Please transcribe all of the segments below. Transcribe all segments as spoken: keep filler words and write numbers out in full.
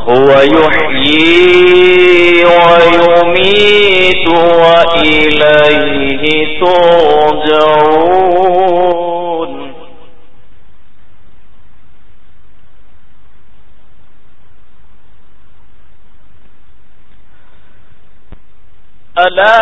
هو يحيي ويميت وإليه ترجعون. ألا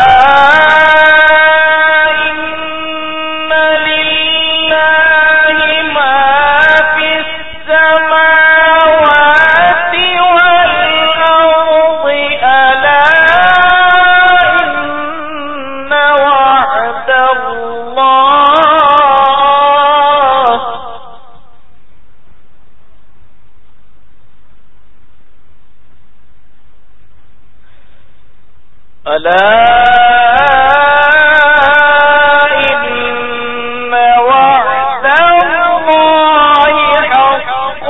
ألا إن وعد الله حق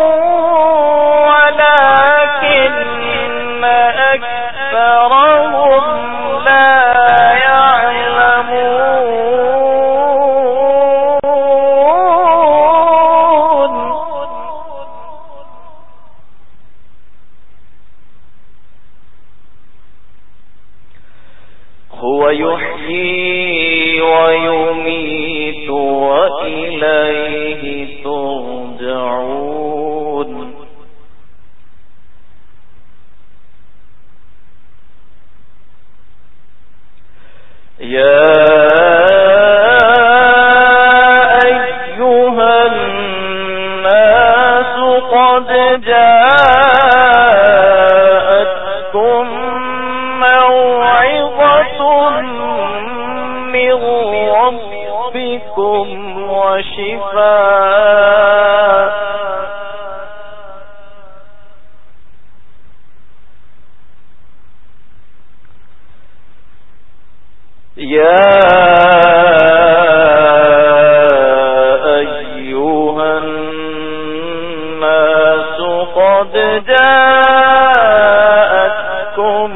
ولكن أكثرهم لا يعلمون. هو يحيي ويميت وإليه ترجعون. يا أيها الناس قد جاءتكم موعظة من ربكم وشفاء يا أيها الناس قد جاءتكم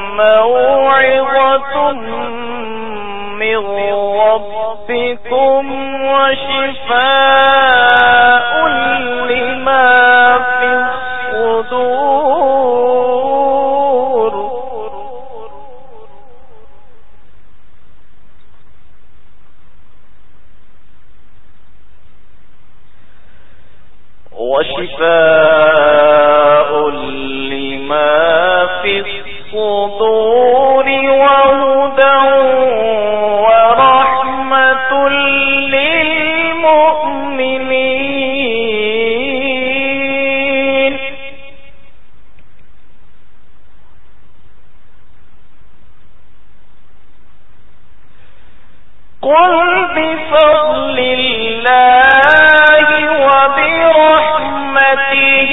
موعظة من ربكم وشفاء لما في الصدور. وشفاء لما في الصدور وهدى ورحمة للمؤمنين. قل بفضل الله وبرحمته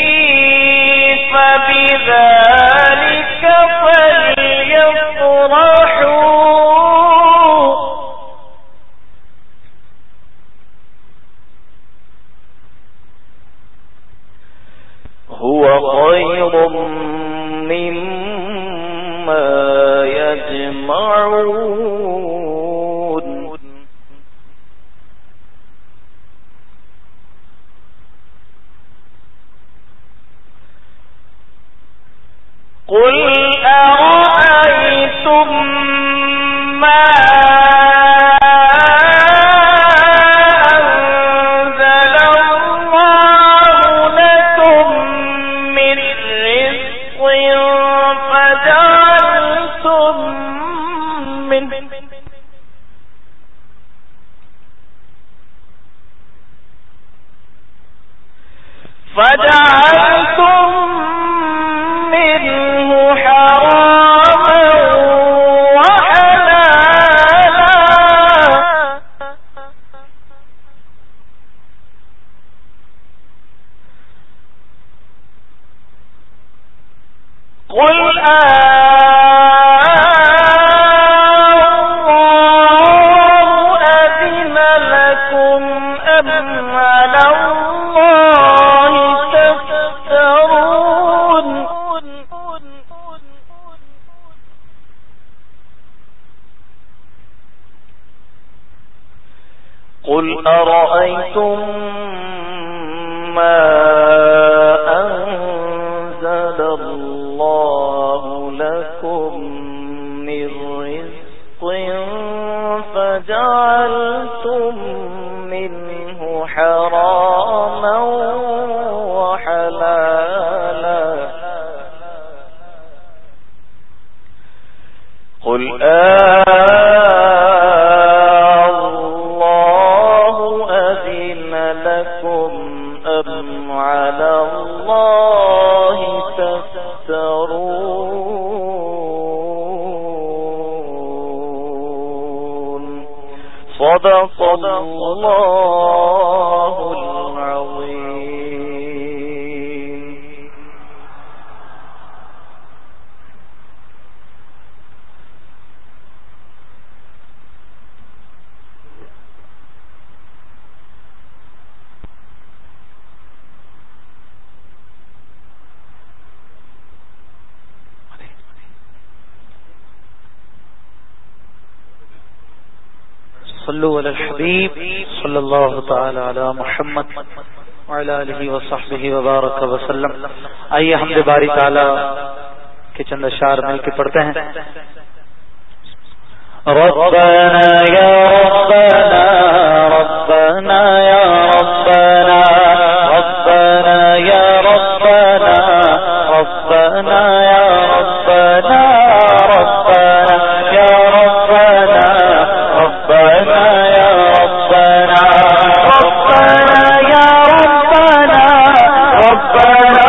فبذلك فليفرحوا هو خير مما يجمعون. قل أرأيتم ما أنزل الله لكم من رزق فجعلتم منه فجعلتم منه حراما وحلالا قل الله أذن لكم أم على الله تفترون. قل أرأيتم ما أنزل فجعلتم منه حراما وحلالا قل الله أذن لكم أم على الله تفترون صدق الله العظيم. صلو علی الحبیب صلی اللہ تعالی علی محمد وعلی آلہ وصحبہ وبارک وسلم. آئیے حمد باری تعالی کے چند اشعار مل کے پڑھتے ہیں. ربنا یا ربنا ربنا یا ربنا ربنا یا ربنا ربنا یا ربنا ربنا یا ربنا ربنا یا ربنا ربنا یا ربنا ربنا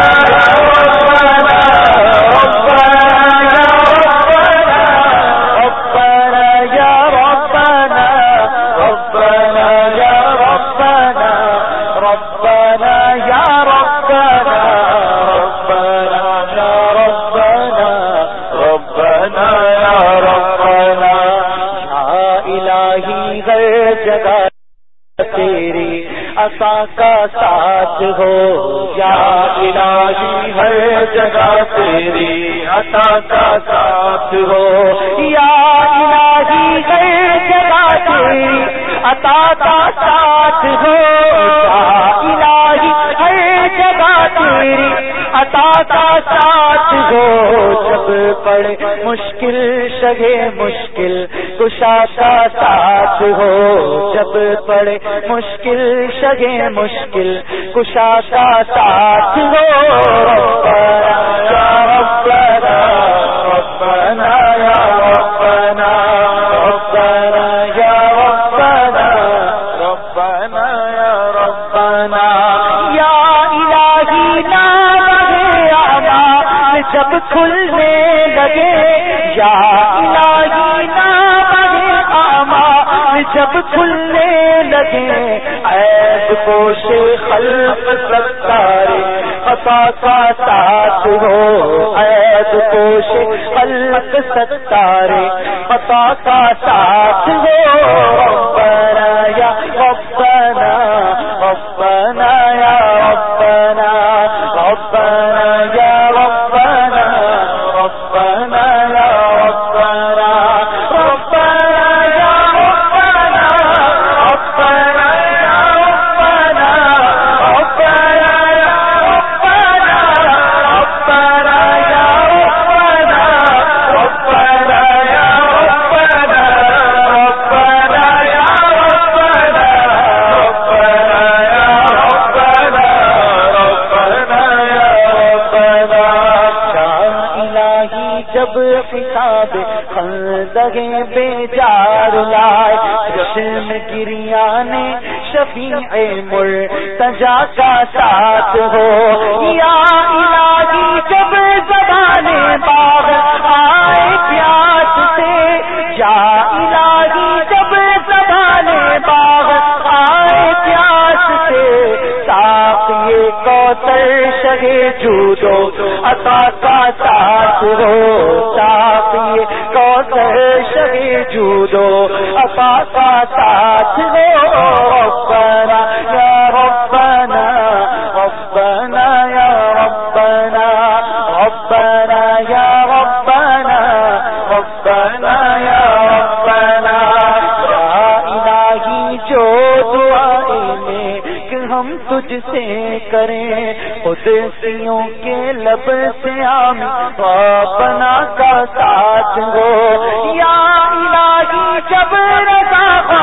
تیری عطا کا ساتھ ہو یا الہی ہر جگہ تیری عطا کا ساتھ ہو یا الہی ہر جگہ تیری عطا کا ساتھ ہو یا الہی ہر جگہ تیری عطا کا ساتھ ہو. جب پڑے مشکل شگے مشکل کشا کا ساتھ ہو جب پڑے مشکل شگے مشکل کشا کا ساتھ ہو. ربنا یا ربنا ربنا یا ربنا ربنا یا ربنا ربنا یا ربنا یا الہی جب کھلنے لگے یا الہی نام آمال جب کھلنے لگے عیب پوش خلق ستارے عطا کا ساتھ ہو عیب پوش خلق ستارے عطا کا ساتھ ہو. ربنا یا ربنا ربنا یا ربنا ربنا یا ربنا ربنا یا ربنا ربنا یا ربنا ربنا یا ربنا ربنا یا ربنا ربنا یا ربنا ربنا یا ربنا ربنا یا ربنا ربنا یا ربنا ربنا یا ربنا. جب حساب خندقیں بیجار لائے چشم گریانے شفیع مرتجا کا ساتھ ہو یا الہی جب زبانے باغ آئے پیاس سے یا الہی جب زبانے باغ آئے پیاس سے ساقی کوثر شگے جودو عطا کا ساتھ ہو ساقی کوثر شگے جودو عطا کا ساتھ ہو. ربنا یا ربنا ربنا یا ربنا ربنا یا ربنا ربنا یا ربنا یا الہی جو دعائیں میں کہ ہم تجھ سے کریں قدسیوں کے لب سے ہم ربنا کا ساتھ ہو یا الہی جب رضا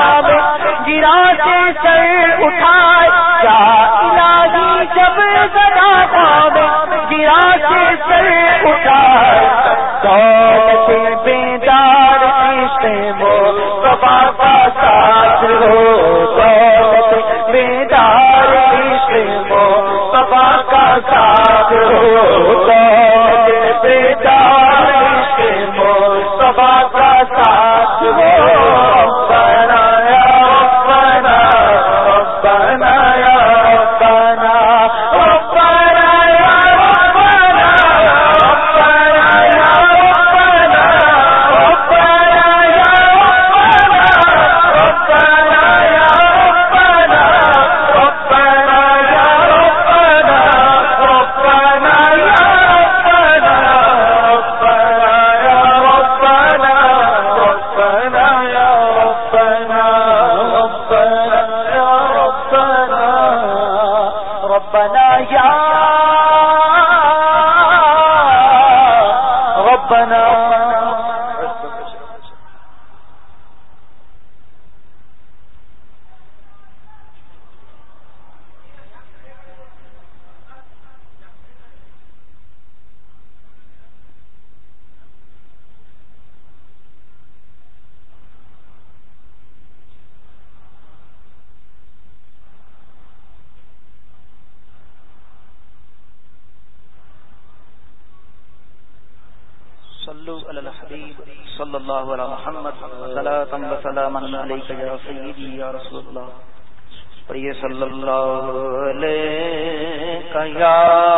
صلو علی الحبیب صلی اللہ علی محمد صلاۃ و سلام علیک یا سیدی یا رسول اللہ پڑھیے صلی اللہ علیہ یا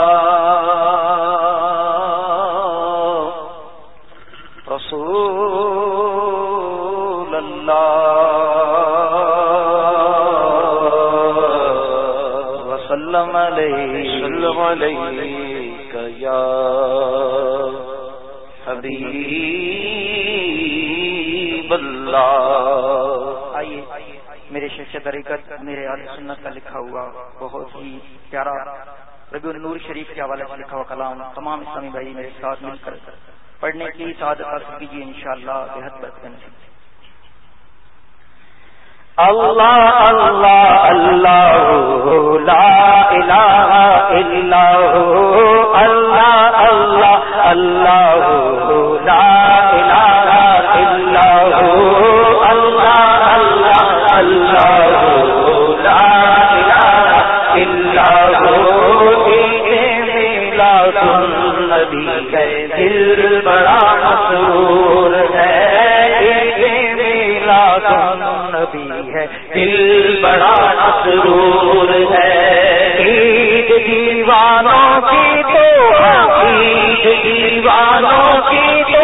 رسول اللہ وسلم علیک یا حبیب اللہ. آئیے میرے شیخ طریقت میرے اہل سنت کا لکھا ہوا بہت ہی پیارا ربیع النور شریف کے حوالے سے لکھا ہوا کلام تمام اسلامی بھائی میرے ساتھ مل کر پڑھنے کی سعادت حاصل کیجیے انشاءاللہ بہت برکت نصیب. اللہ اللہ اللہ لا الہ الا ہو اللہ اللہ اللہ لا الہ الا ہو اللہ اللہ اللہ لا الہ الا ہو. میلاد النبی ہے دل بڑا مسرور ہے میلاد النبی ہے دل بڑا مسرور ہے. عید دیوانوں کی تو عید دیوانوں کی تو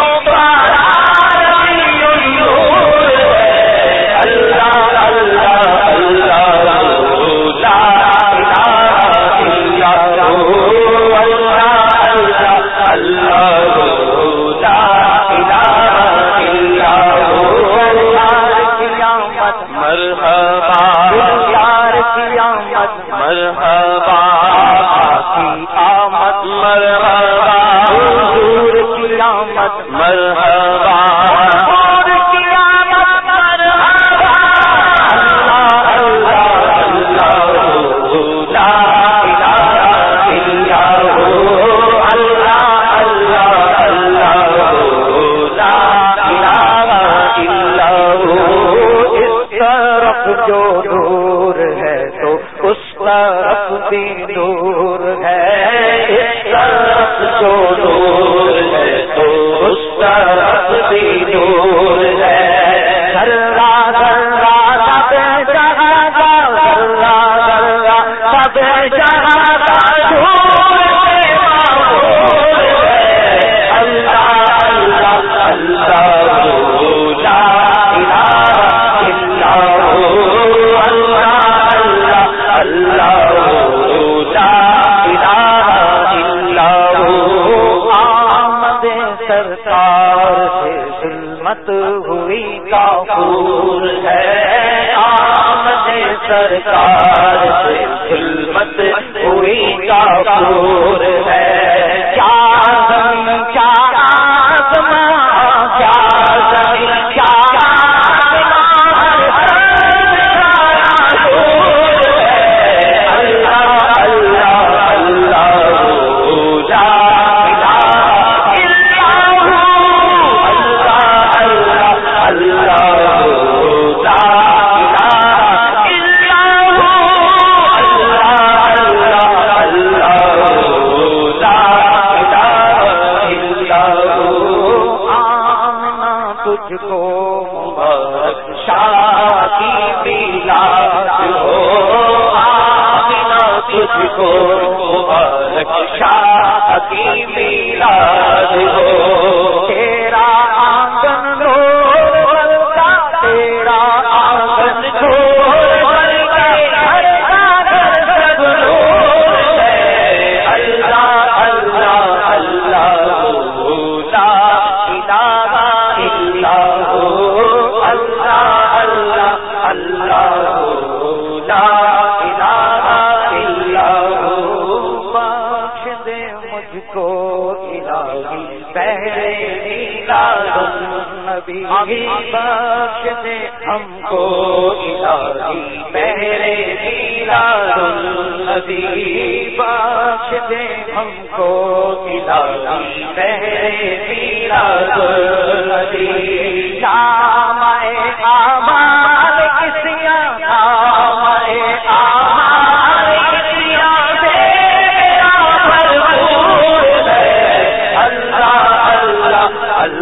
اللہ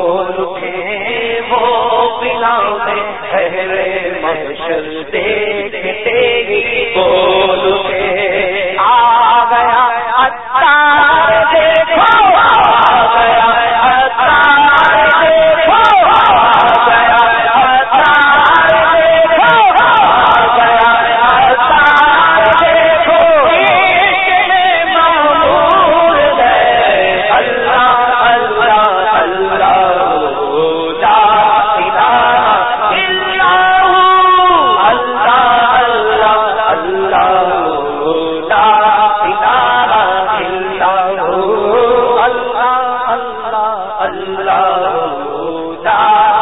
بول اٹھے وہ بلاؤ میں خیر محشر دیکھتے ہی بول اٹھے آ گیا اتار دیکھو آ گیا اتار دیکھو آ گیا اتار دیکھو آ گیا اتار دیکھو معمول ہے اللہ اللہ اللہ لا الہ الا ہو اللہ اللہ اللہ لا الہ الا ہو اللہ اللہ اللہ لا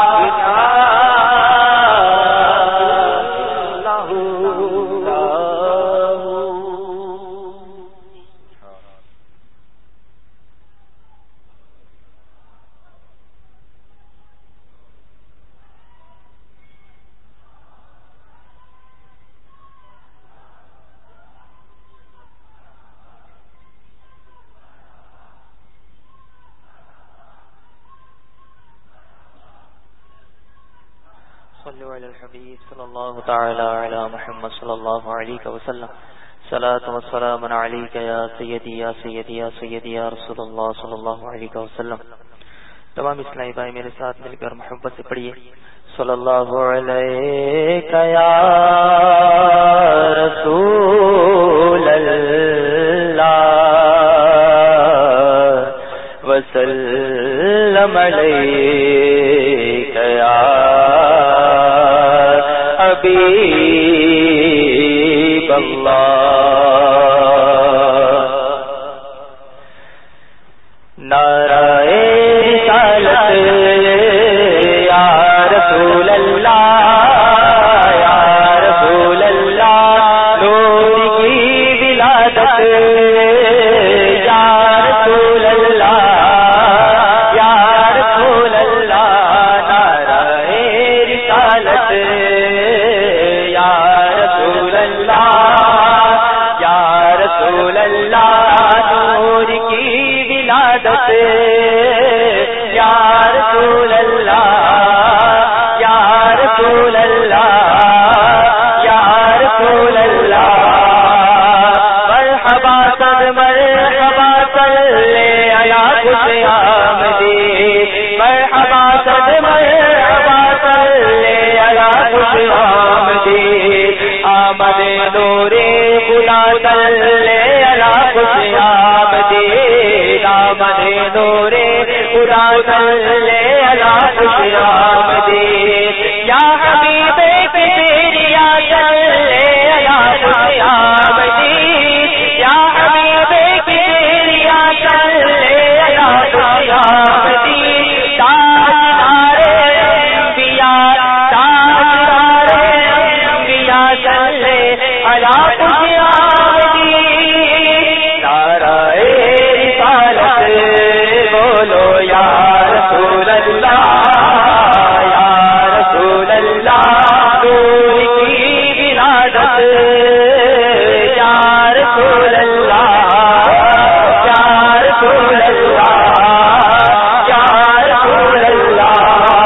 صلوا علی الحبیب صلی اللہ تعالی علی محمد صلی اللہ علیہ وسلم صلاۃ و سلام علیک یا سیدی یا سیدی یا سیدی یا رسول اللہ صلی اللہ علیہ وسلم. تمام اسلامی بھائی میرے ساتھ مل کر محبت سے پڑھیے صلی اللہ علیہ یا رسول اللہ وسلم علیک یا حبیب اللہ. نعرہ رسالت یا رسول اللہ یا رسول اللہ نور کی ولادت یا رسول اللہ یا رسول اللہ. نعرہ رسالت یا رسول اللہ یا رسول اللہ نور کی ولادت یا رسول اللہ یا رسول اللہ یا رسول اللہ. مرحبا صد مرحبا صلی علی خوش آمدی مرحبا صد مرحبا صلی علی خوش آمدی آمد نور خدا صلی علی خوش آمدی آمد نور خدا صلی علی خوش آمدی یا حبیب کبریا صلی علی خوش آمدی یا حبیب کبریا صلی علی خوش آمدی. تاجدار انبیاء تاجدار انبیاء صلی علی خوش آمدی. نعرہ رسالت بولو یا رسول اللہ یا رسول اللہ نور کی ولادت یا رسول اللہ یا رسول اللہ یا رسول اللہ.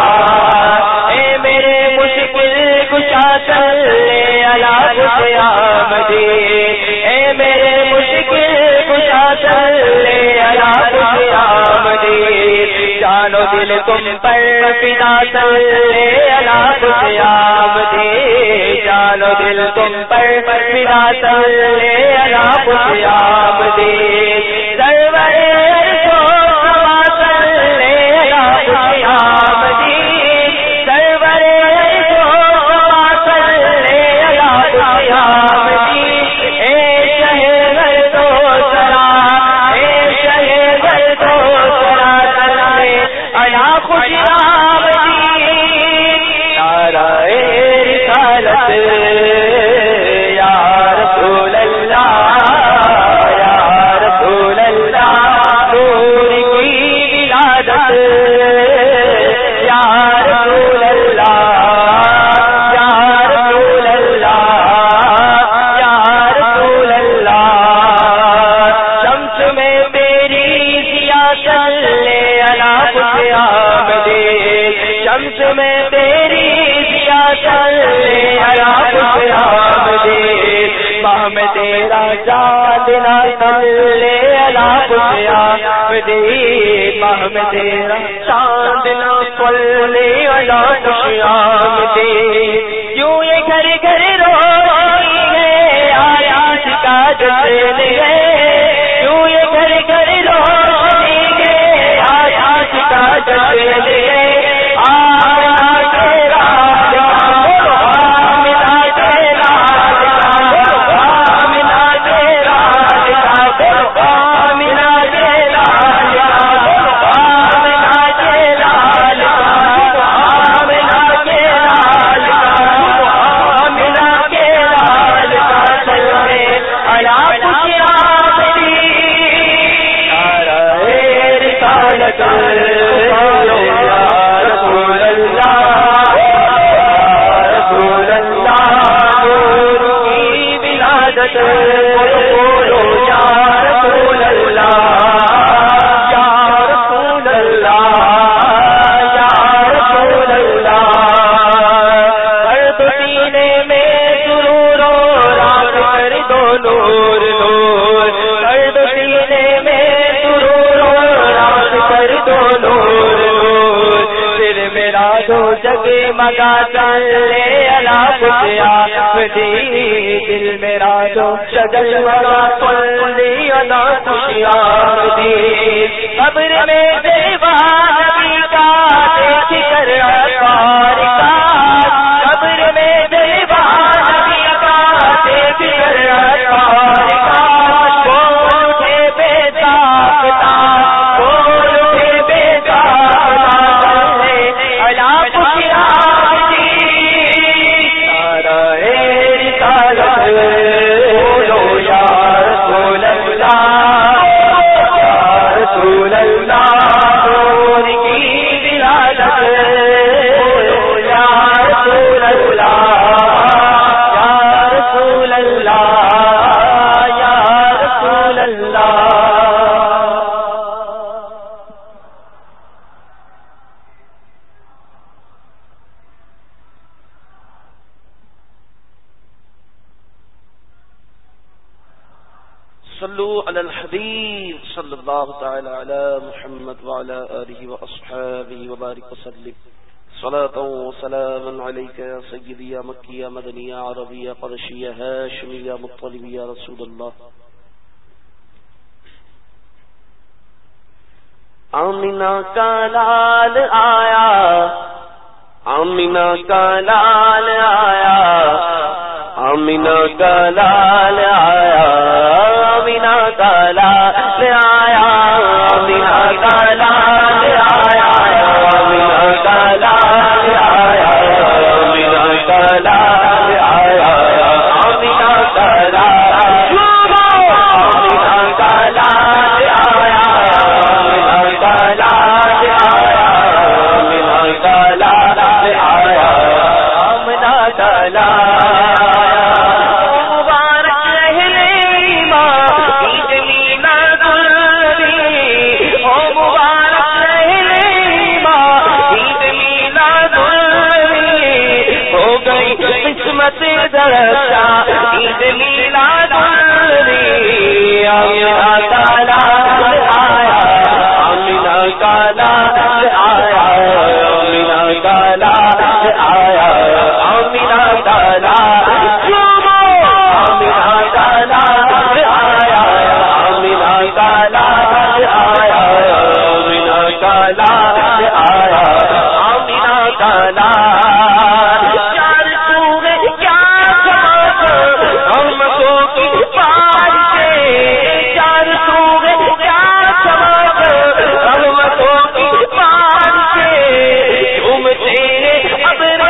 اے میرے مشکل کشا صلی علی خوش آمدی اے میرے مشکل کشا صلی علی خوش آمدی. جانو دل تم پر فدا صلی علی خوش آمدی جانو دل تم پر فدا صلی علی خوش آمدی. سرور عرش و سما صلی علی خوش آمدی سرور عرش و سما صلی علی خوش آمدی. اے شہر تو سرا اے شہر تو سرا صلی علی خوش آمدی. نعرہ رسالت یا رسول اللہ یا رسول اللہ خوشیا دے ماہ میں تیرا چاند نہ پلے والا خوشیا دے یوں یہ گھر گھر روشنی ہے آیا کا جشن ہے یوں یہ گھر گھر روشنی ہے آیا کا جشن ہے مگا چلے اللہ خوشیا دے دل میرا جو شجل مگا چلے اللہ خوشیا دے قبر میں دیوانگی کا دیکھ کر اثار کا قبر میں دیوانگی کا دیکھ کر اثار کا کوٹھے بے ساختہ کوٹھے بے ساختہ اللہ خوشیا صلوا علی الحبیب صلی اللہ تعالی علی محمد وعلی آلہ واصحابہ وبارک وسلم صلاۃ و سلام علیک یا سیدی یا مکی یا مدنی یا عربی یا قرشی یا ہاشمی یا مطلبی یا رسول اللہ. آمینہ کا لال آیا آمینہ کا لال آیا آمینہ کا لال آیا آمینہ کا لال آیا آمینہ کا لال آیا آمینہ کا لال آیا آمینہ کا لال آیا آمینہ کا لال آمینہ کا لال آیا آمینہ کا لال آیا آمینہ کا لال آیا آمینہ کا لال عید میلاد النبی آمینہ کا لال آیا آمینہ کا لال آیا آمینہ کا لال آیا آمینہ کا لال آمینہ کا لال آیا آمینہ کا لال آیا آمینہ کا لال آیا آمینہ کا لال اب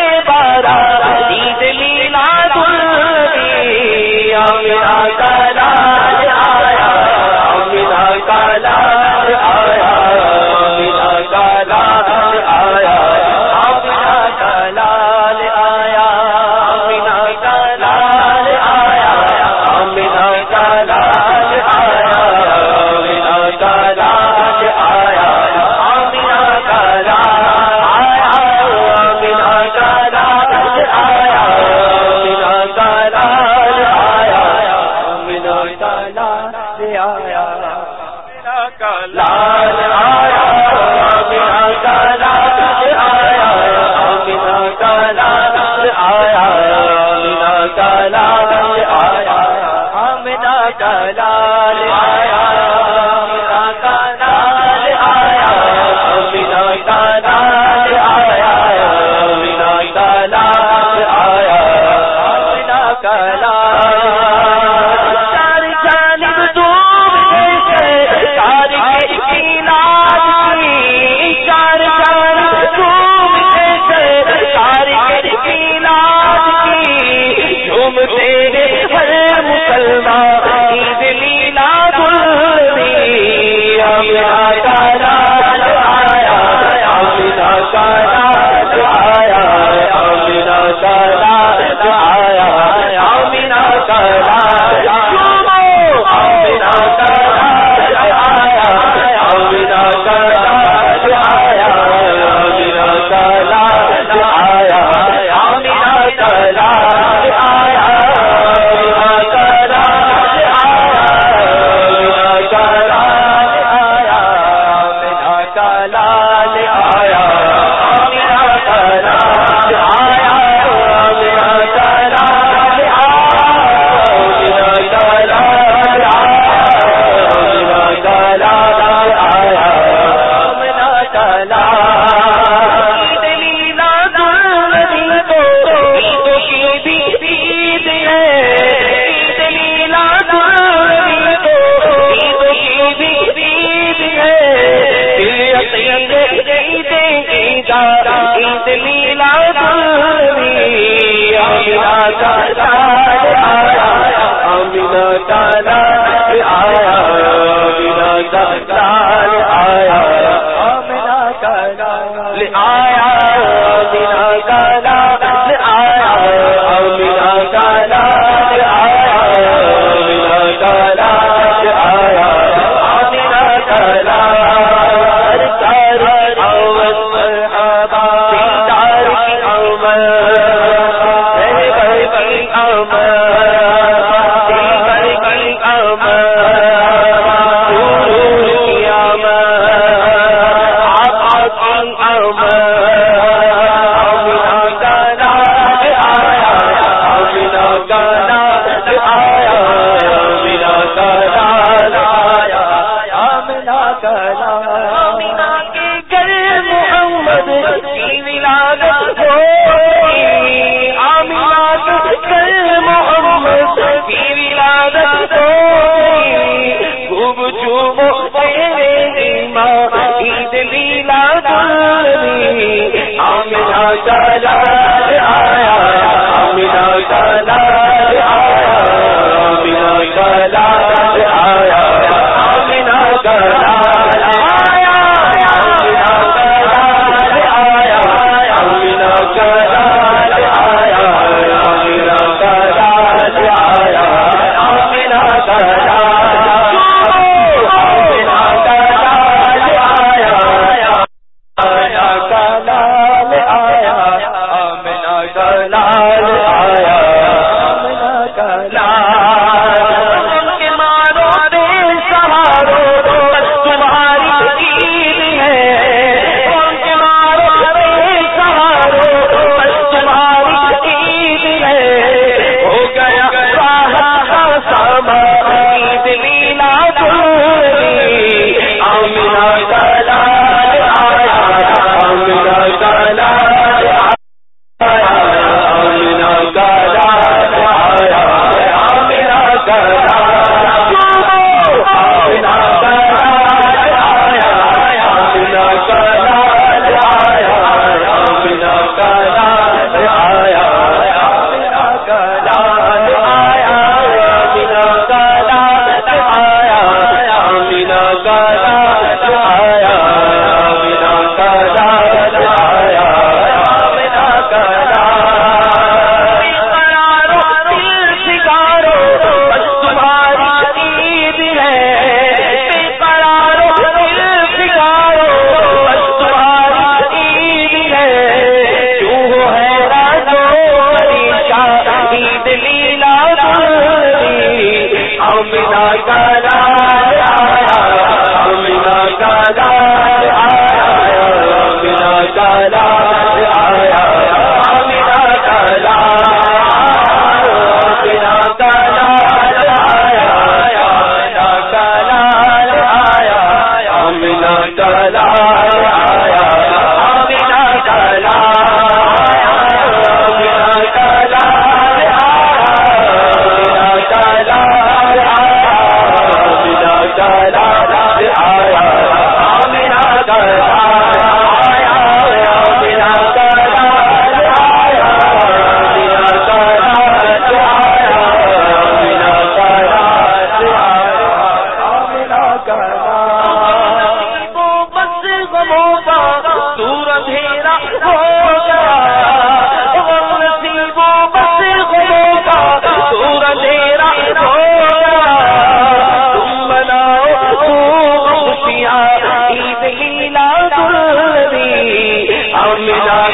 کا لال آیا آمینہ کا لال آیا آمینہ کا لال آیا آمینہ کا لال آیا آمینہ کا لال چار جانب دور چار کے علاج کی چار جانب دور چار کے علاج کی جھومتے ہر مسلمان عید میلاد النبی آمینہ کا لال آیا آمینہ کا لال آیا آمینہ کا لال آیا آمینہ کا لال آمینہ کا لال آیا آمینہ کا لال آیا آمینہ کا لال آیا آمینہ کا لال آیا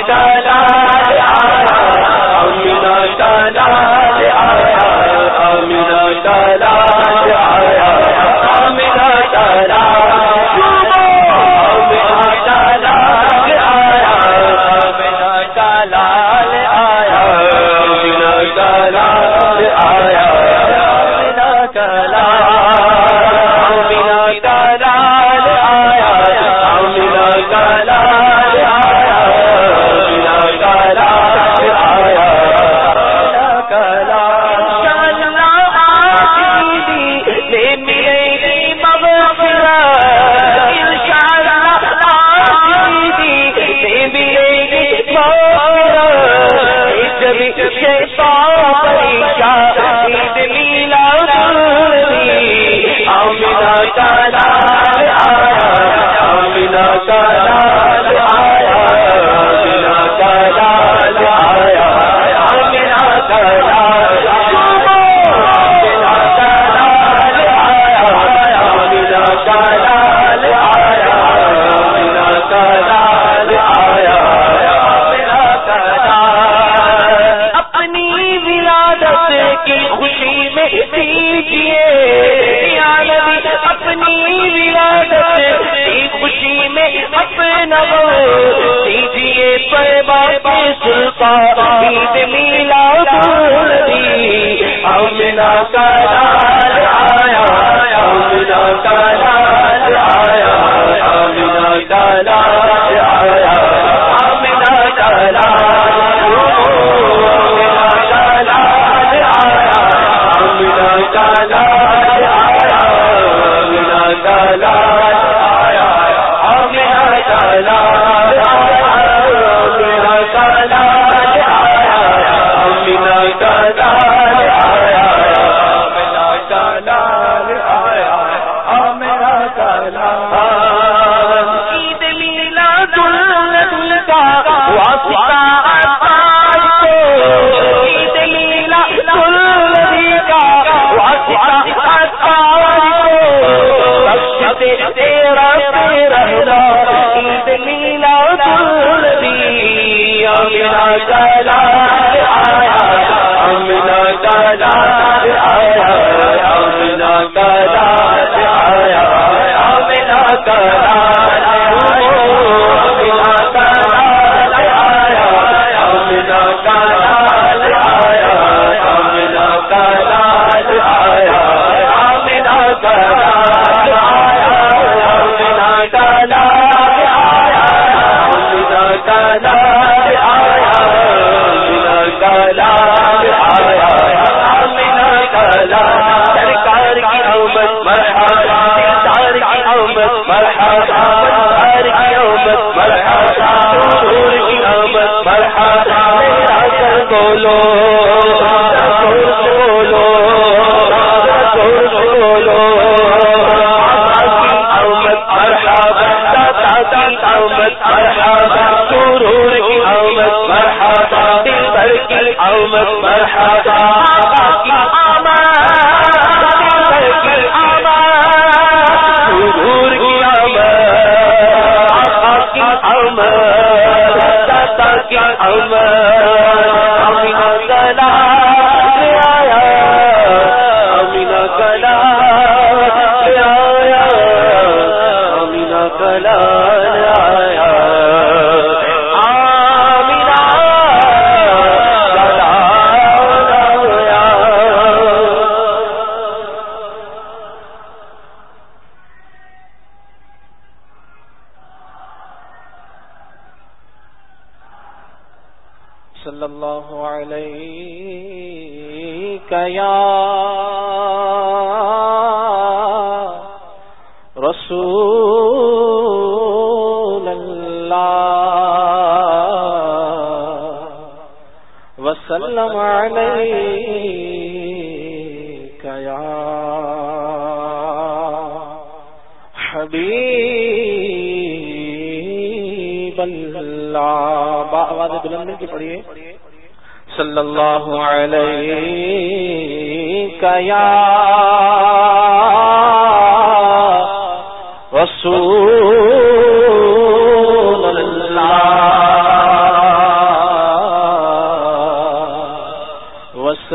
رسول اللہ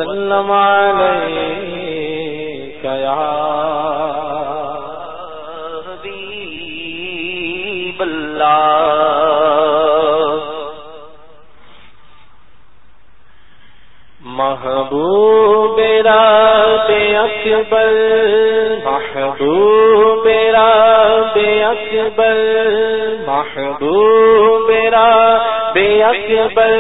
وسلم عليك يا حبيب الله محبوب رب اکبر محبوب رب اکبر محبوب رب اکبر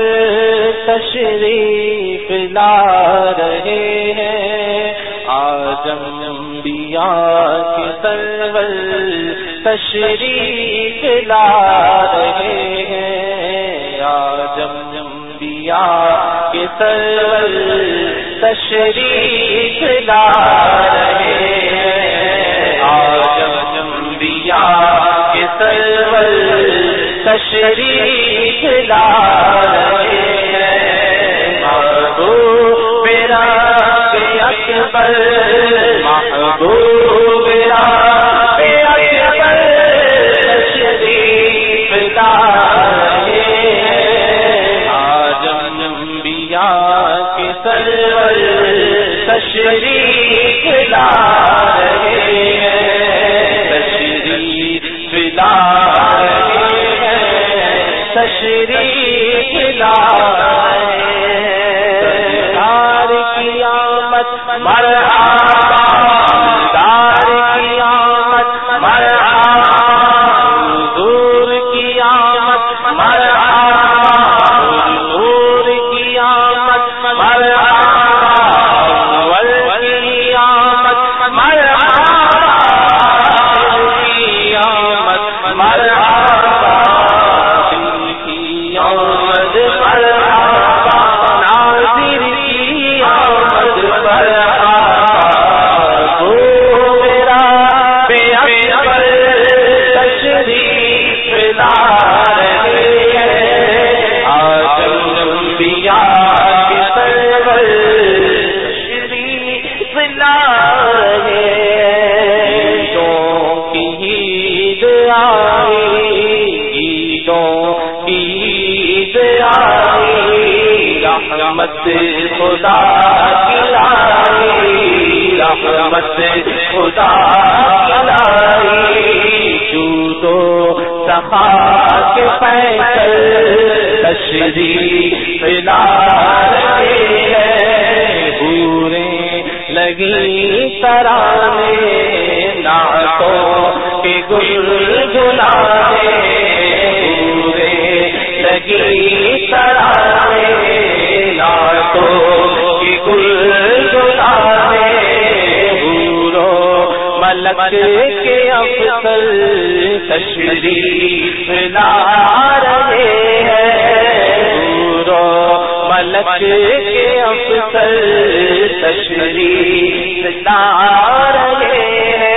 تشریف لا رہے ہیں آجم انبیاء کے سرور تشریف لا رہے ہیں آجم انبیاء کے سرور تشریف لا رہے ہیں آجم انبیاء کے سرور تشریف لا رہے ہیں محبوب رب اکبر محبوب رب اکبر تشریف لا رہے ہیں آجم انبیاء کے سرور تشریف لا رہے ہیں تشریف لا رہے ہیں تشریف لا رہے ہیں دار کی آمد مرحبا دار کی آمد مرحبا حضور کی آمد مرحبا حضور کی آمد مرحبا اول کی آمد مرحبا کی آمد مرحبا کی آمد مرحبا ناظر کی آمد مرحبا وہ میرا بے اکبر تشریف لا رہے ہیں آجم انبیاء کے سرور تشریف لا رہے ہیں عیدوں کی عید آئی عیدوں کی عید آئی رحمت خدا کی لائی رحمت خدا کی لائی جود و سخا کے پیکر تشریف لا رہے ہیں بورے لگی ترانے نعتوں کے گلگلانے بورے لگی ترانے نعتوں کے گلگلانے حورو ملک کے افضل تشریف لا رہے ہیں حورو ملک کے افضل تشریف لا رہے ہیں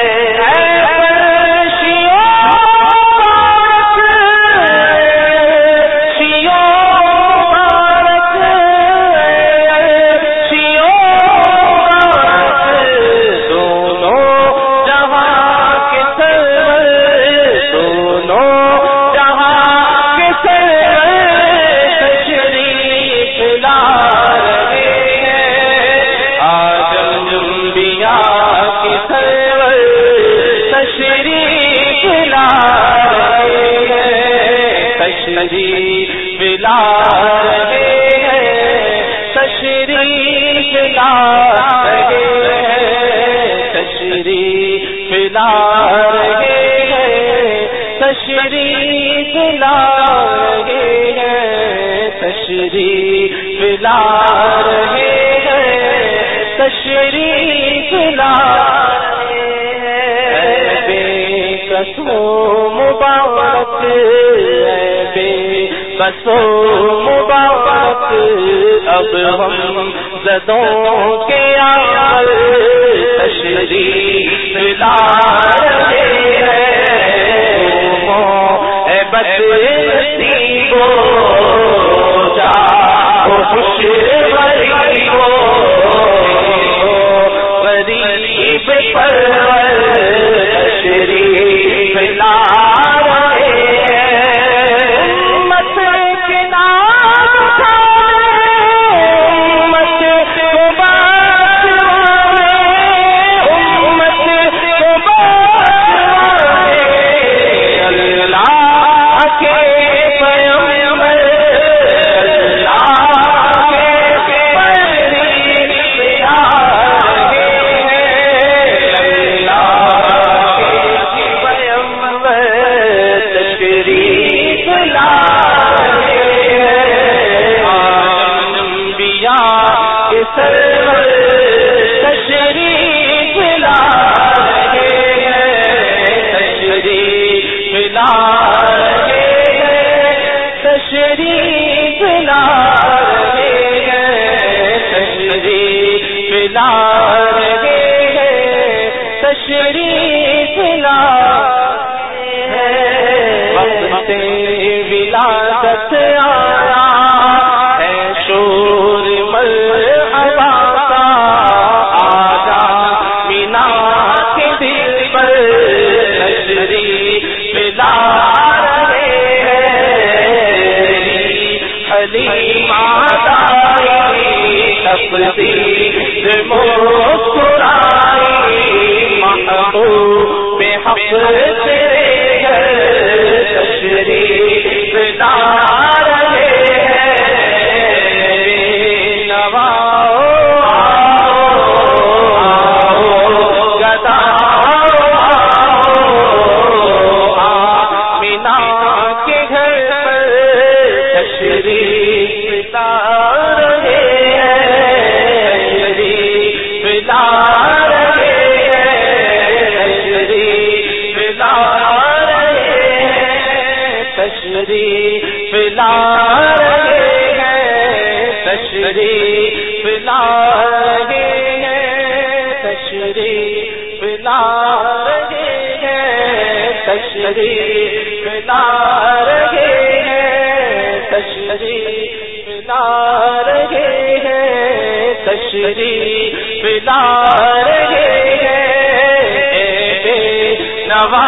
تشریف لا رہے ہیں تشریف لا رہے ہیں تشریف لا رہے ہیں تشریف لا رہے ہیں تشریف لا رہے ہیں تشریف لا رہے ہیں بے قسو مبارک بسو مبارک اب ہم زدوں کے آمد تشریف لا رہے ہیں اے بد نصیبو جا خوش غریبو غریب پرور تشریف لا رہے ہیں سرور تشریف لا رہے ہیں، تشریف لا رہے ہیں، تشریف لا رہے ہیں، تشریف لا رہے ہیں، تشریف لا رہے ہیں۔ وقت ولادت آیا ہے شور مرحبا کا، آجا مینا کے دل پر تشریف لا رہے ہیں۔ حلیمہ دائی تقدیر مسکرائی، محبوب حق تیرے گھر تشریف لا رہے ہیں۔ نوا گدا آمینہ کے گھر پر تشریف لا رہے ہیں، تشریف لا رہے ہیں، تشریف لا تشریف لا رہے ہیں، تشریف لا رہے ہیں، تشریف لا رہے ہیں، تشریف لا رہے ہیں، تشریف لا رہے ہیں، تشریف لا رہے ہیں۔ نوا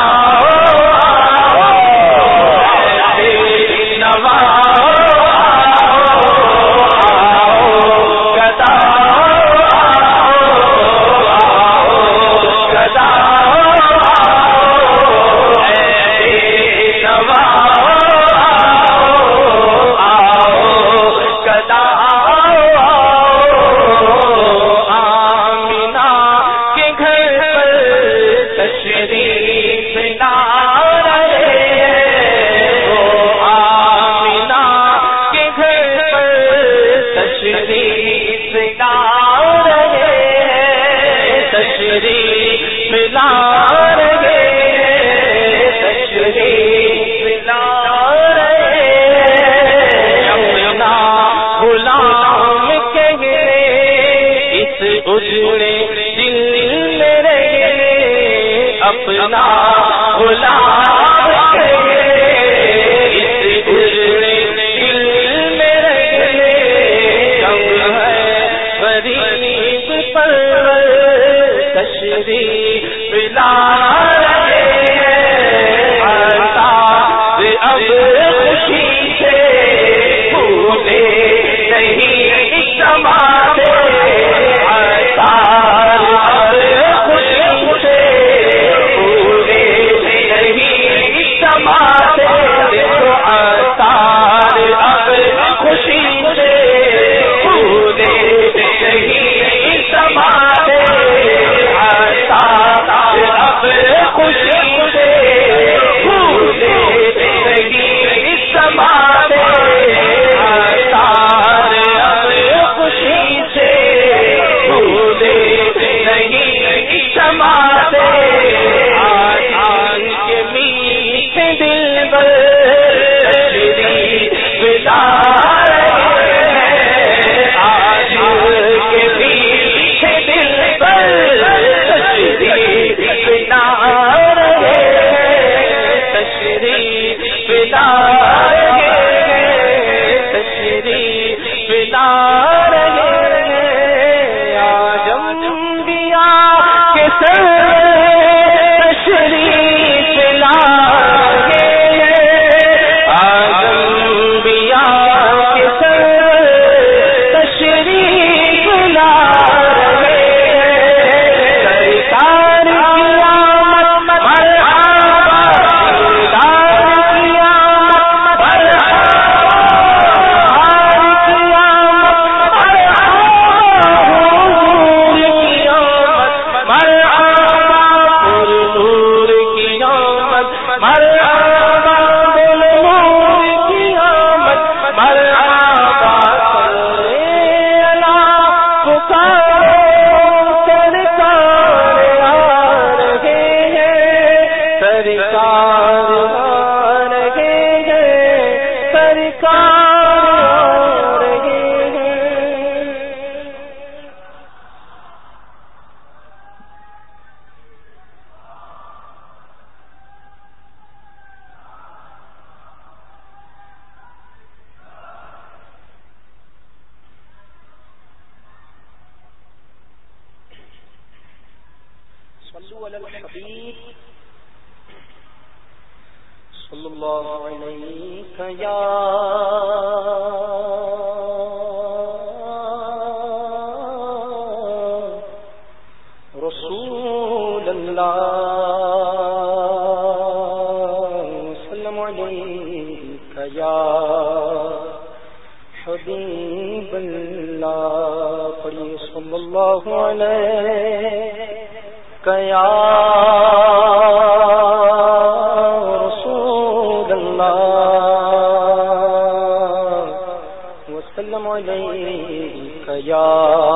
اپنا غلام کہے، اس اجڑے دل میں رہے، کم ہے غریب پرور تشریف لا رہے ہیں۔ آفتاب اب خوشی سے بھولے نہیں سماتے، آفتاب اب خوشی سے آتار اب خوشی سے پھولے نہیں سماتے، آتار اب علی الحبیب صلی اللہ علیہ یا رسول اللہ وسلم علیہ یا حبیب اللہ پڑھیے صلی اللہ علیہ یا رسول اللہ وسلم علیہ یا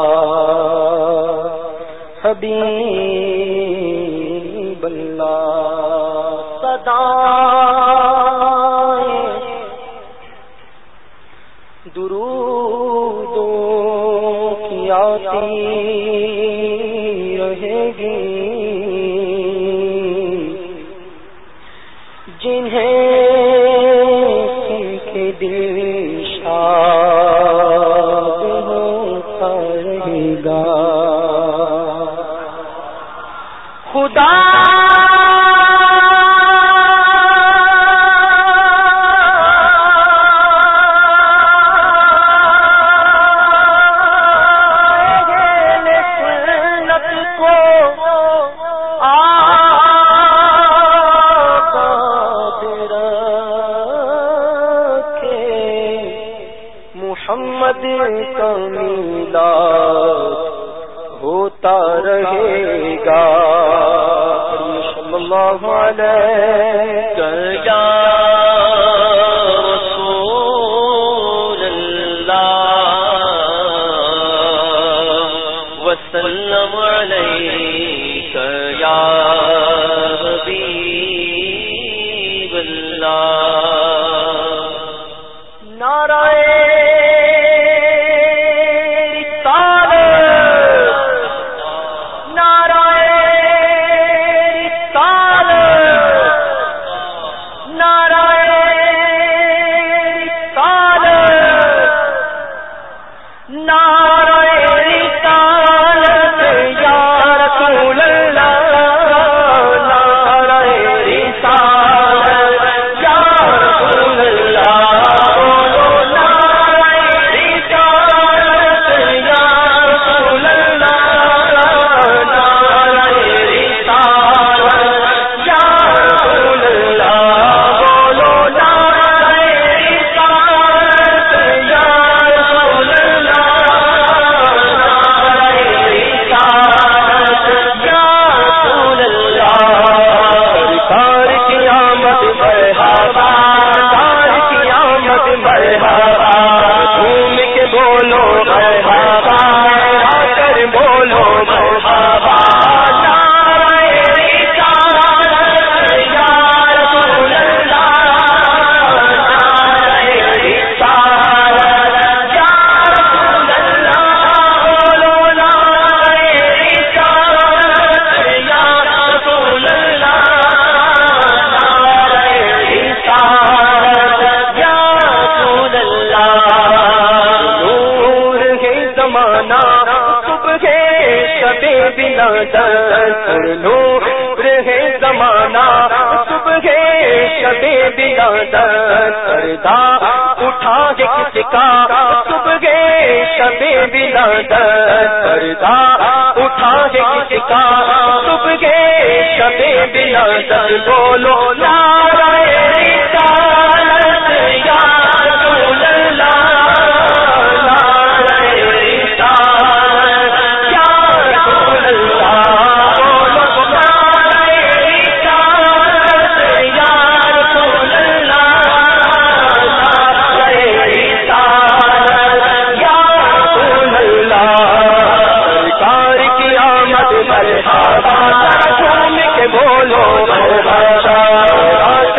حبیب اللہ صدائیں درودوں کی آتی رہے گی جنہیں سن کے دل شاد ہوتا رہے گا خدا محمد کا میلاد ہوتا رہے گا صلی اللہ علیہ یا رسول اللہ وسلم علیہ یا حبیب اللہ نعرہ نور ہے زمانہ صبح شب بلادت پردہ اٹھا ہے کس کا صبح شب بلادت پردہ اٹھا ہے کس کا صبح شب بلادت بولو نعرہ رسالت یا رسول اللہ بولو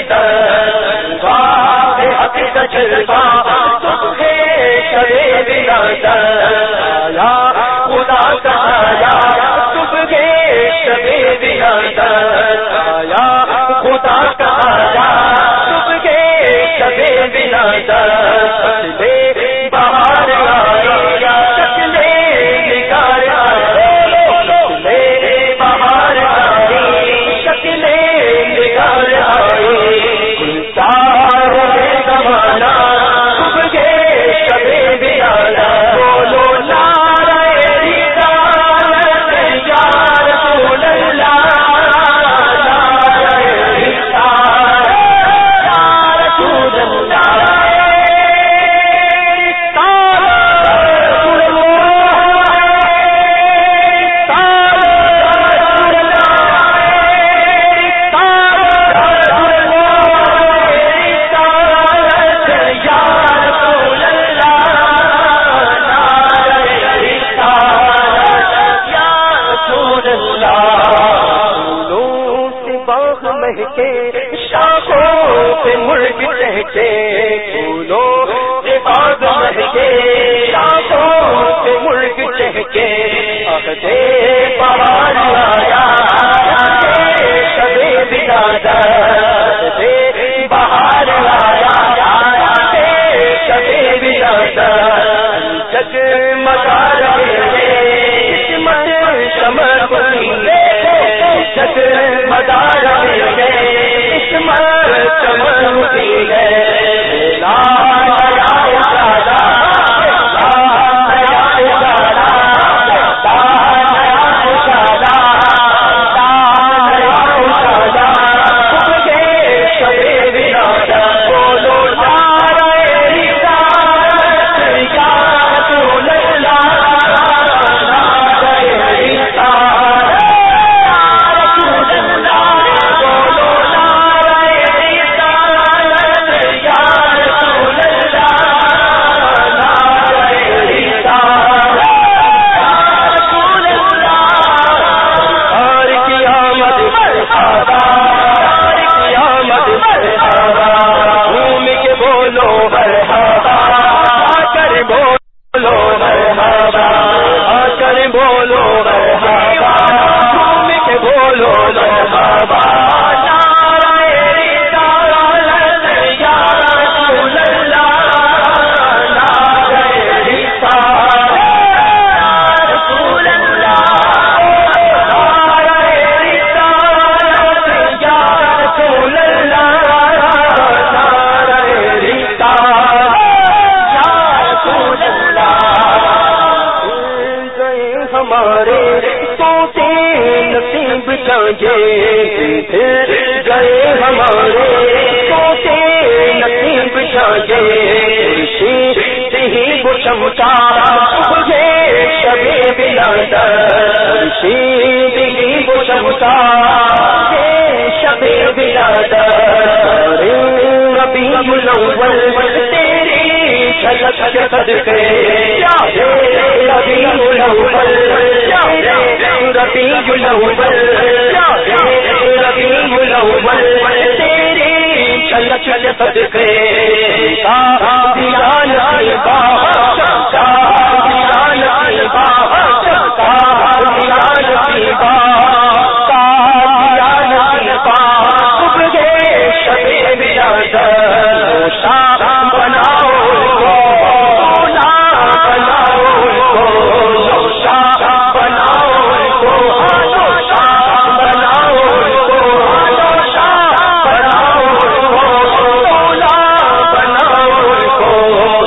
Oh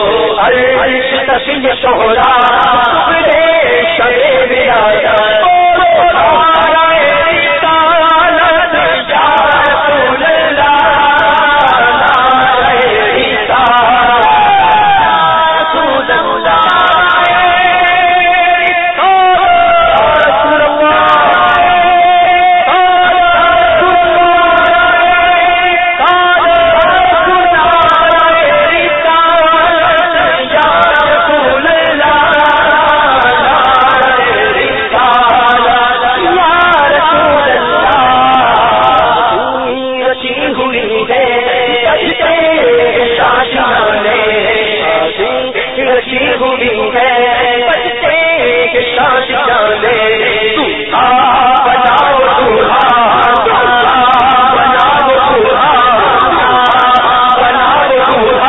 ہوئی ہے بچے کے ساتھ جانے دلہا بناؤ دلہا بناؤ دلہا بناؤ دلہا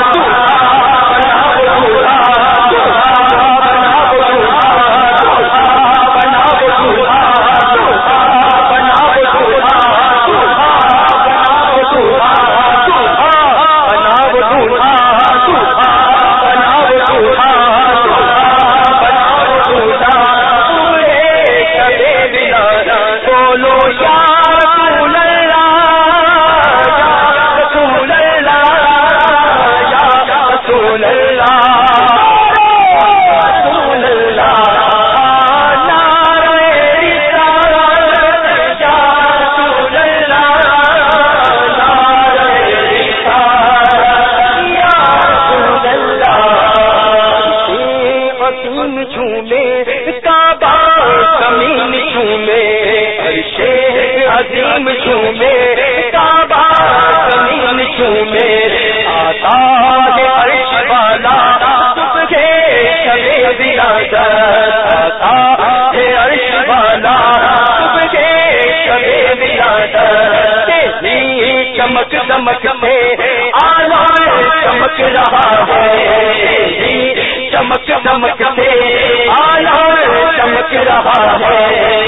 چمک دمک میں آلہ چمک رہا ہے چمک دمک سے آلہ چمک رہا ہے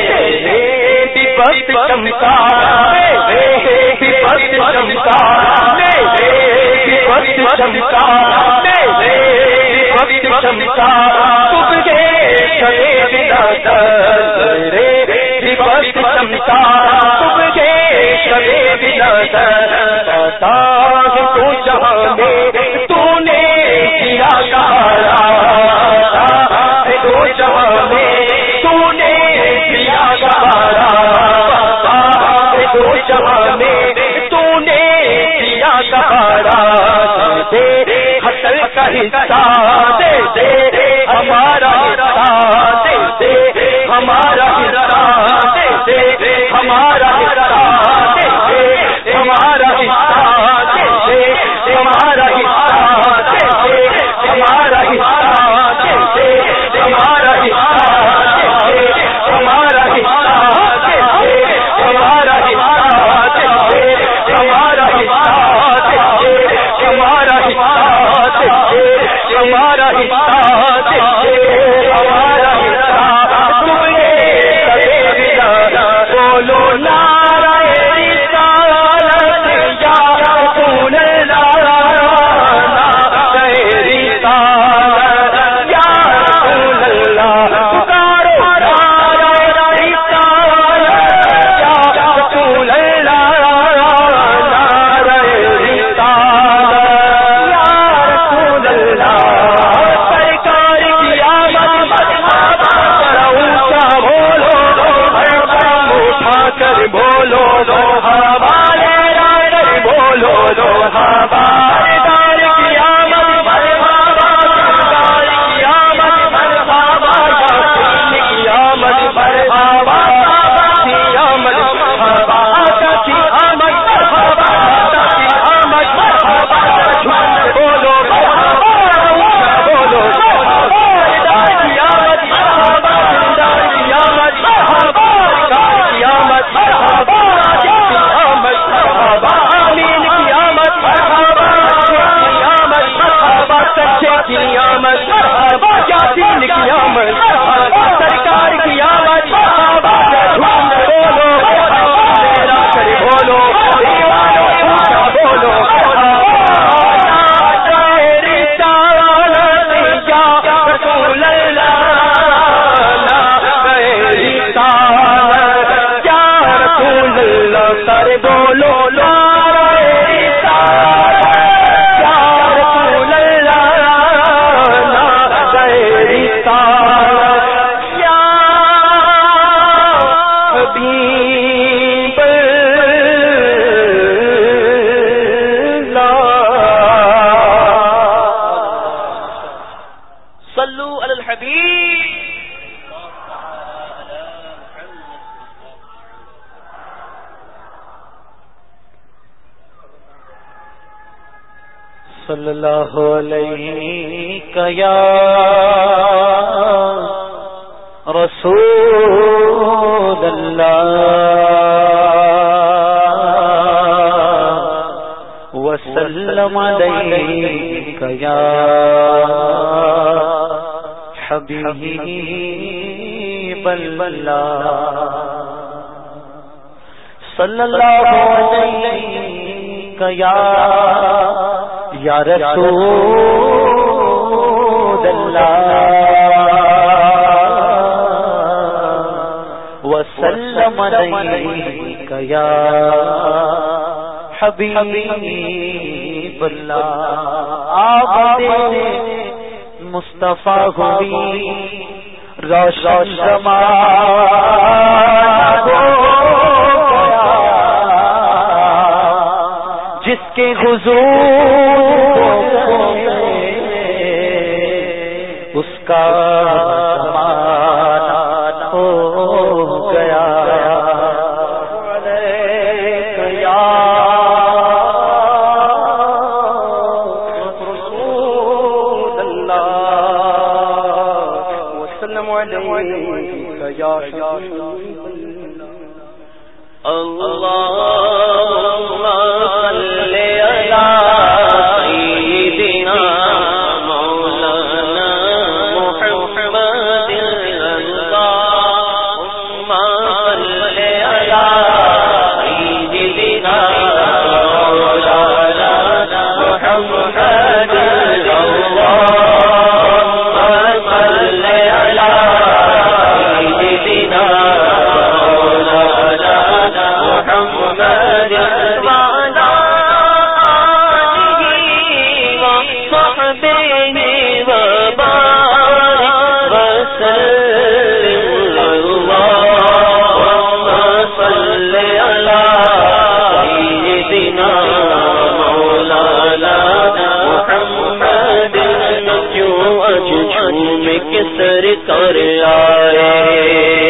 بس چمکا بس چمکا بس چمکا بس چمکا تم کے چلے بنا رے بس چمکا تم کے چلے بنا بتا تو جہاں میں تو نے کیا کہا تو جہاں میں تو نے کیا کہا تو جہاں میں تو نے کیا کہا دے حسن کا حصہ دے دے ہمارا حصہ دے دے ہمارا حصہ دے دے ہمارا حصہ دے دے ہمارا حصہ دے دے ہمارا حصہ دے دے ہمارا حصہ دے دے ہمارا حصہ دے دے ہمارا حصہ دے دے ہمارا حصہ دے دے ہمارا حصہ دے دے ہمارا حصہ دے دے ہمارا حصہ دے دے ہمارا حصہ تم نے کبھی بنا بولو نعرہ رسالت یا رسول اللہ نعرہ رسالت یا رسول اللہ پکارو نعرہ رسالت یا رسول اللہ نعرہ رسالت یا رسول اللہ سرکار صلی اللہ علیہ یا رسول اللہ وسلم علیک یا حبیب اللہ صلی اللہ علیہ یا یا رسول اللہ وسلم علیک یا حبیب اللہ آباد مصطفیٰ ہوئی روشن زمان ہو جس کے حضور اس کا زمانہ ہو گیا رسول اللہ وسلم علیہ یا سرکار آئے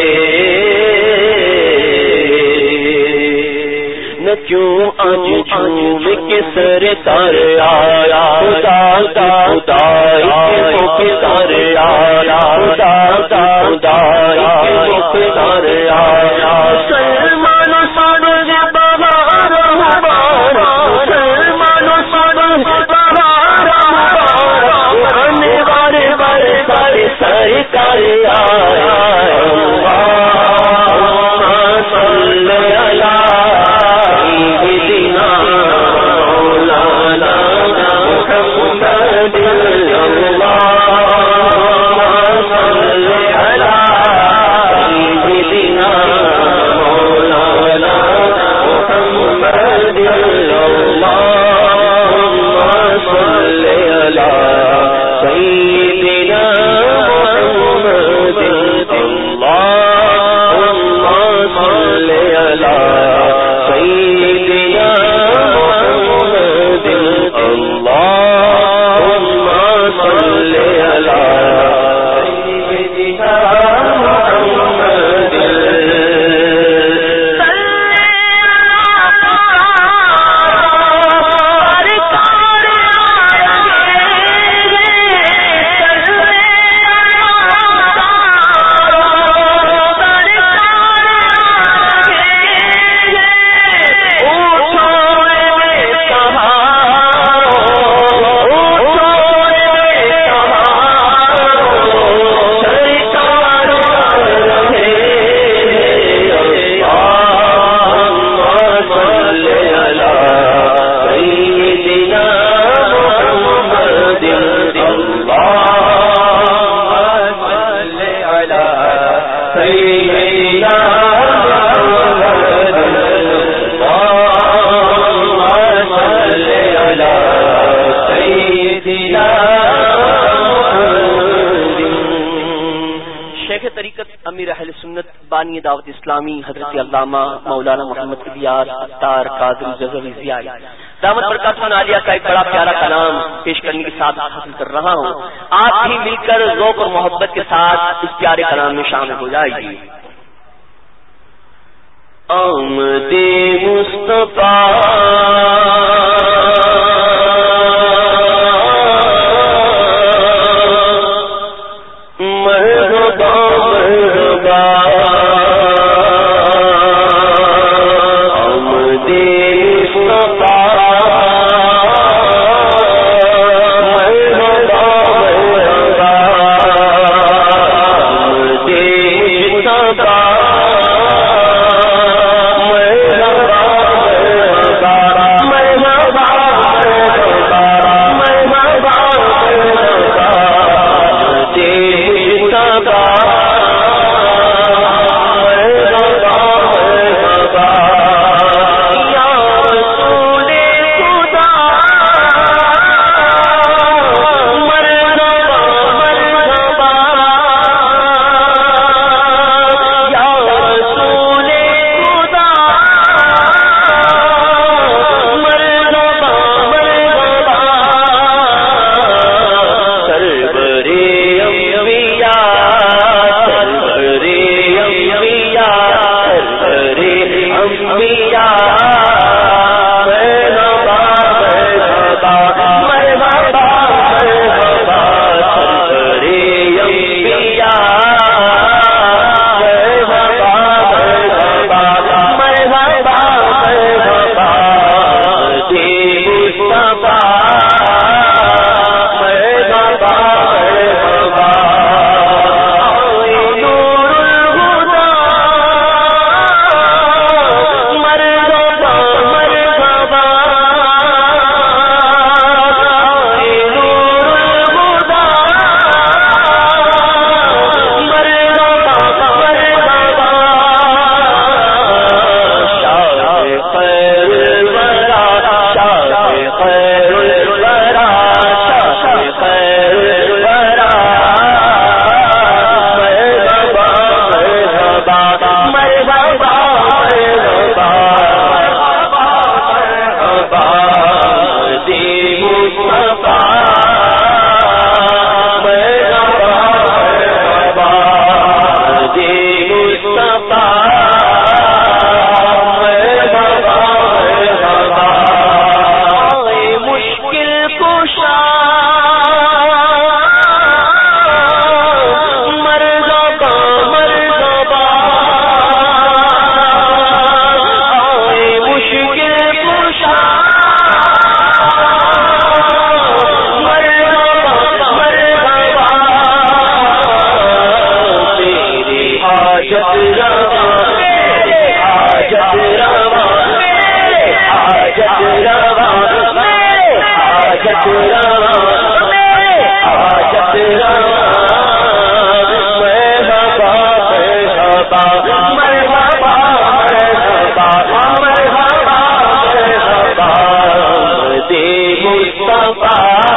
نہ کیوں آج جھوم کے سرکار آیا خدا کا خدائی مختار آیا خدا کا خدائی مختار آیا سلمان ساڑھ بہار ہمارا سلمان ساڑھ بہار ہمارا آنے والے والے سارے سرکار آیا صلی اللہ دعوت اسلامی حضرت علامہ مولانا محمد الیاس اتار قادری جزوی ضیائی دامت برکاتہ عالیہ کا ایک بڑا پیارا کلام پیش کرنے کے ساتھ حاصل کر رہا ہوں. آپ بھی مل کر ذوق اور محبت کے ساتھ اس پیارے کلام میں شامل ہو جائیے. آمد مصطفیٰ حاجت روا حاجت روا مرحبا مرحبا مرحبا مرحبا مرحبا مرحبا دے مصطفیٰ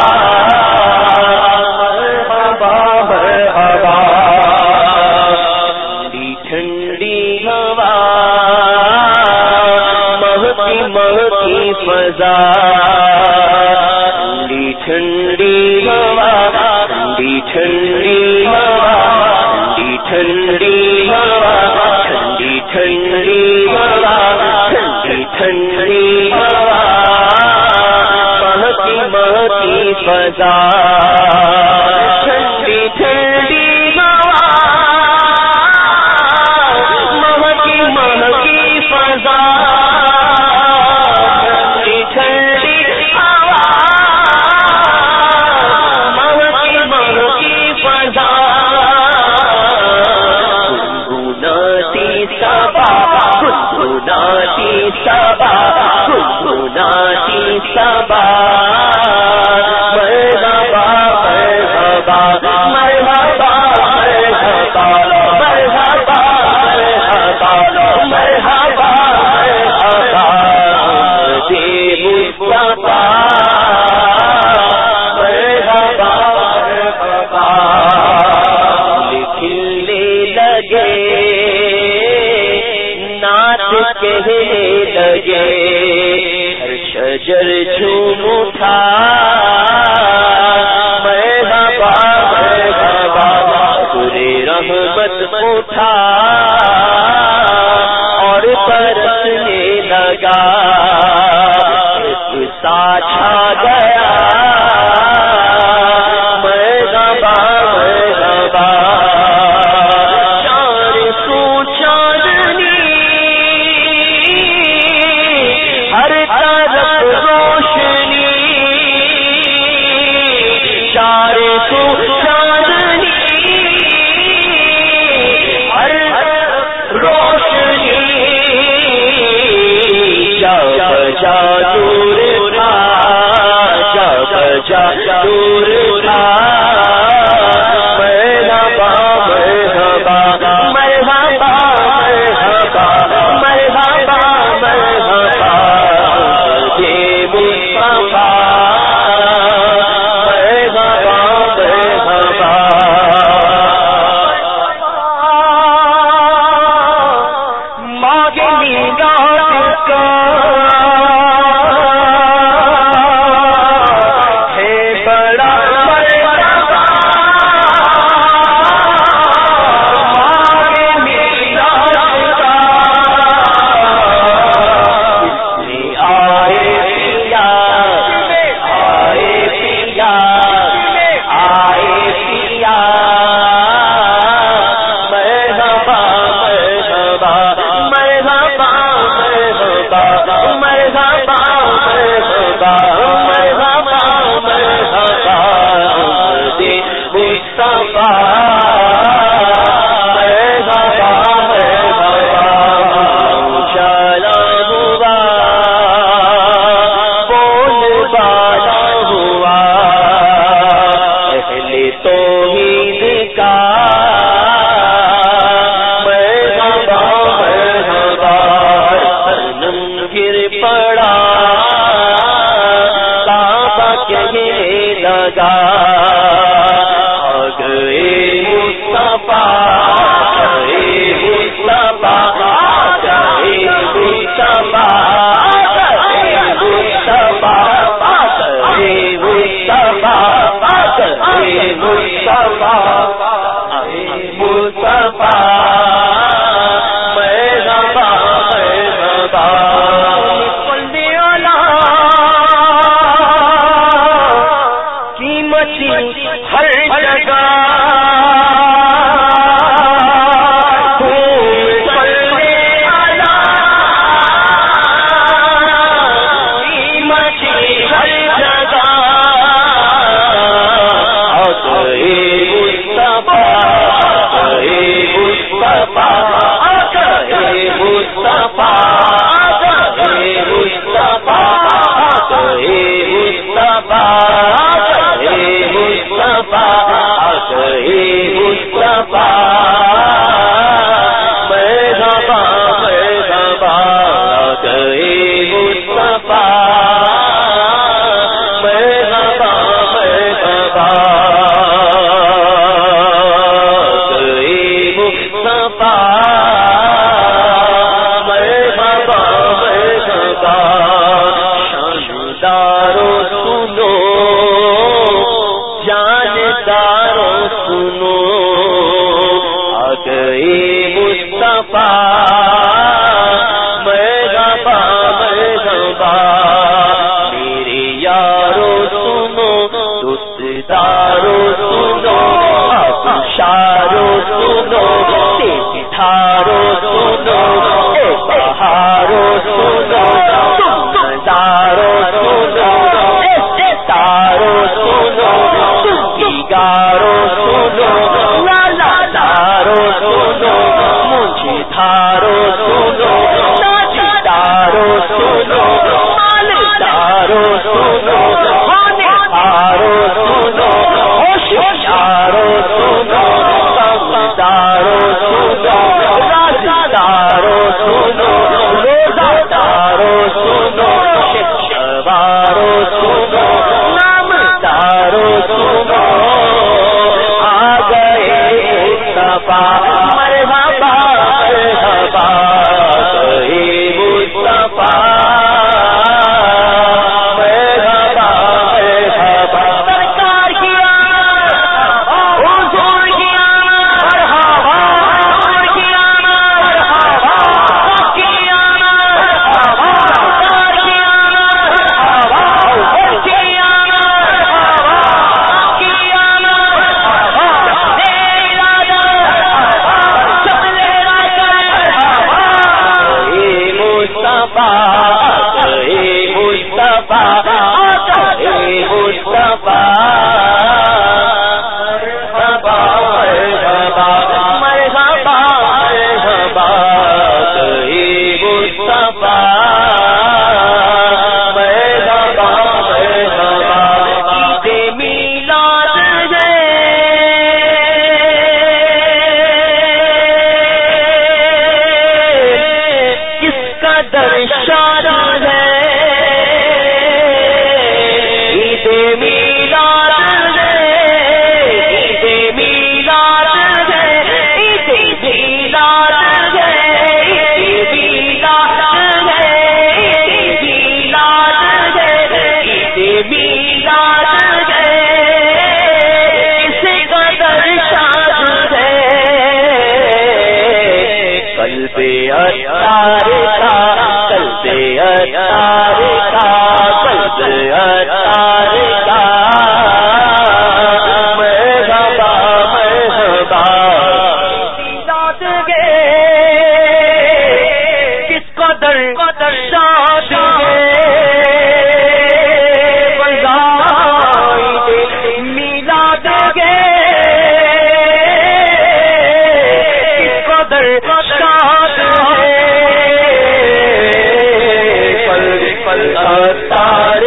مرحبا مرحبا ٹھنڈی ہوا مہکی مہکی فضا ٹھنڈی ٹھنڈی ہوا ٹھنڈی ٹھنڈی ہوا ٹھنڈی ٹھنڈی ہوا ٹھنڈی ٹھنڈی ہوا ٹھنڈی ٹھنڈی ہوا مہکی مہکی فضا ٹھنڈی ٹھنڈی سبا گنگناتی سبا مرحبا مرحبا مرحبا مرحبا مرحبا مرحبا مرحبا مرحبا دے مصطفیٰ مرحبا مرحبا کھلنے لگے کہنے لگے ہر شجر جھوم اٹھا مرحبا مرحبا سورے رحمت اٹھا اور برسنے لگا سا چھا گیا مرحبا مرحبا چار سو چاندنی ہر طرف روشنی چار سو چاندنی ہر طرف روشنی جب جا دور تھا جب جا دور تھا مرحبا مرحبا مرحبا مرحبا مرحبا مرحبا مصطفیٰ دارو سنو جاندارو سنو آ گئے مصطفیٰ مرحبا مرحبا میرے یارو سنو دوستدارو سنو ابشارو سنو تیزدھارو سنو اے بہارو سنو نظارو سنو اے ستارو سنو گیگارو سنو لالا دارو سنو مجھے دھارو سنو ناچدارو سنو مالدارو سنو ہونے ہارو سنو ہوشیارو سنو سمجھدارو سنو رازدارو سنو روزادارو سنو شکوارو سنو نامدارو سنو آ گئے مصطفیٰ مرحبا مرحبا گئے مصطفیٰ مرحبا مرحبا سرکار کی آمد حضور کی آمد مرحبا حضور کی آمد مرحبا کی آمد مرحبا سرکار کی آمد مرحبا حضور کی آمد مرحبا کی آمد مرحبا میرا مرحبا چلے مرحبا اے مصطفیٰ اے مصطفیٰ اے مصطفیٰ مرحبا مرحبا مرحبا مرحبا اے مصطفیٰ مرحبا مرحبا عید میلاد ہے کس قدر شاد ہے عید میلاد ہے عید میلاد ہے عید میلاد ہے عید میلاد ہے عید میلاد ہے عید میلاد ہے کس قدر شاد ہے قلب اتار کا قلب اتار کا قلب اتار کا مرحبا مرحبا میلاد گے کس قدر قدر شاد ہے میلاد گے کس قدر شاد ہے پل پل اتار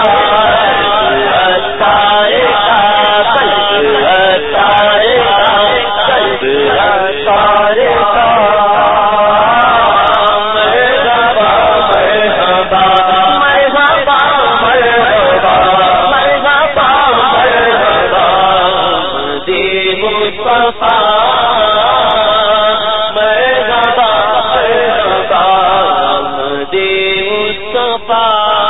اتار قلب اتار قلب اتار مرحبا مرحبا مرحبا مرحبا مرحبا مرحبا دے مصطفیٰ مرحبا مرحبا دے مصطفیٰ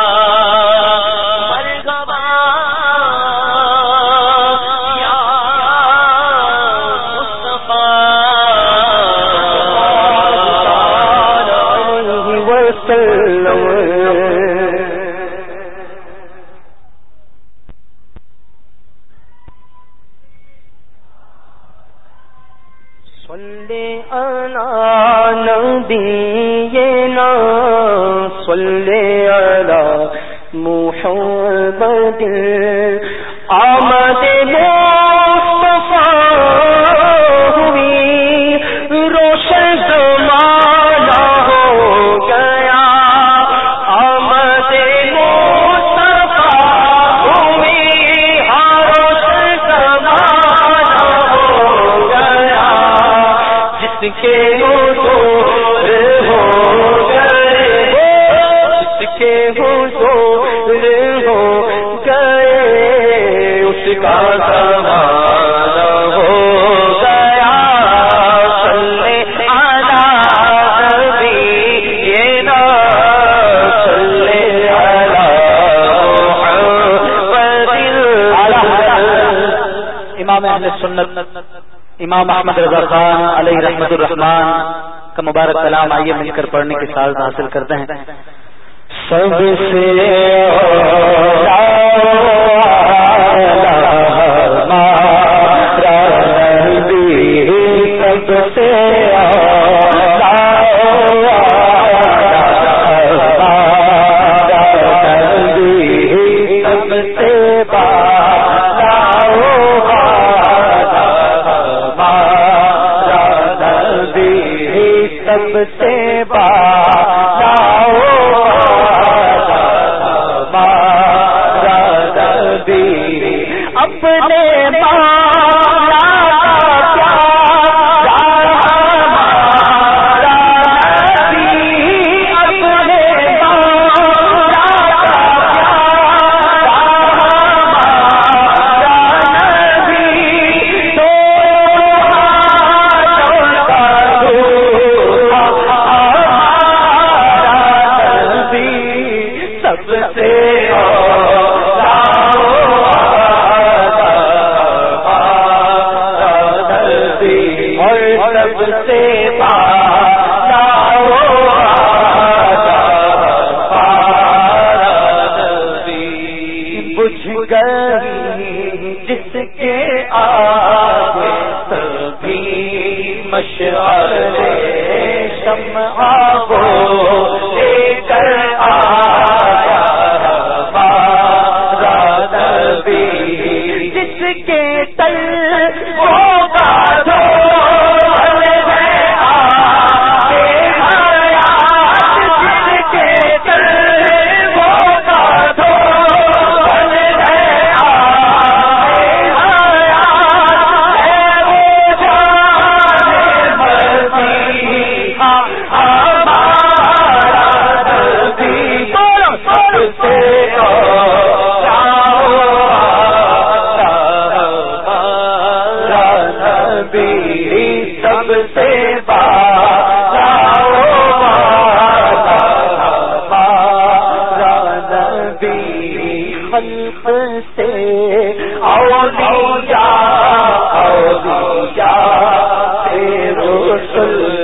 مرحبا یا مصطفیٰ علیہ وسلم صلی علی نبینا صلی علی محمد آمد مصطفیٰ ہوئی روشن زمانہ ہو گیا آمد مصطفیٰ ہوئی ہر روشن زمانہ ہو گیا جس کے حضور ہو گئے جس کے حضور ہو گئے اس کا زمانہ ہو گیا صلی علی نبینا صلی علی امام اہل سنت امام احمد رضا خان علیہ رحمت الرحمان کا مبارک کلام آئیے مل کر پڑھنے کی سعادت حاصل کرتے ہیں. سب سے سب سے سب سے بالا اپنے بالا جس کے آگے سبھی مشعلے شمع وہ لے کر آیا ہمارا نبی جس کے تل ہوگا جو سب سے خلق سے اولیاء اولیاء سے رسل